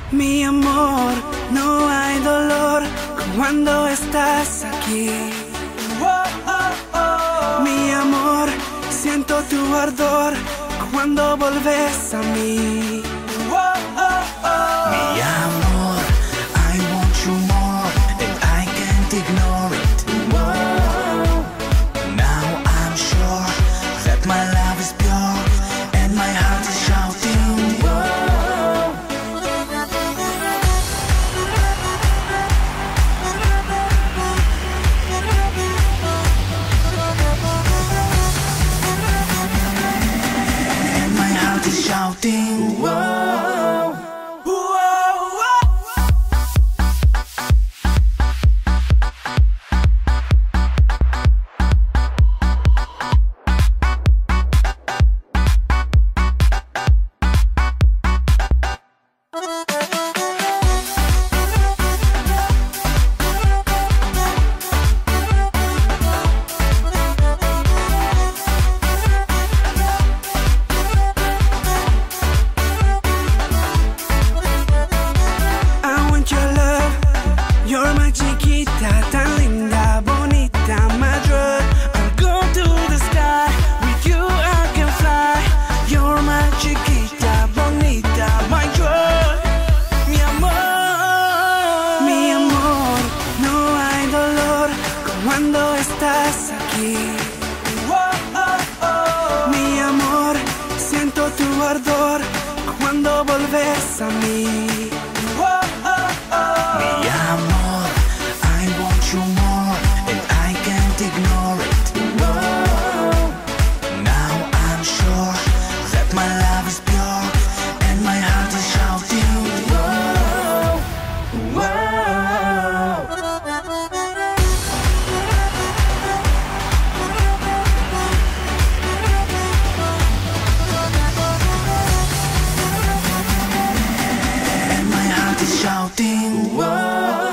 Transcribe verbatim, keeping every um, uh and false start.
Mi amor, no hay dolor cuando estás aquí. Mi amor, siento tu ardor cuando volves a mí. Mi amor, I want you more and I can't ignore it. Now I'm sure that my love is pure and my heart is shouting. And my heart is shouting. Whoa. You're my chiquita, tan linda, bonita, my drug. I'll go to the sky, with you I can fly. You're my chiquita, bonita, my drug. Mi amor, mi amor, no hay dolor cuando estás aquí. Mi amor, siento tu ardor cuando volves a mí. Mi amor, I want you more and I can't ignore it. Now I'm sure that my love is pure and my heart is shouting. Whoa, and my heart is shouting. Whoa.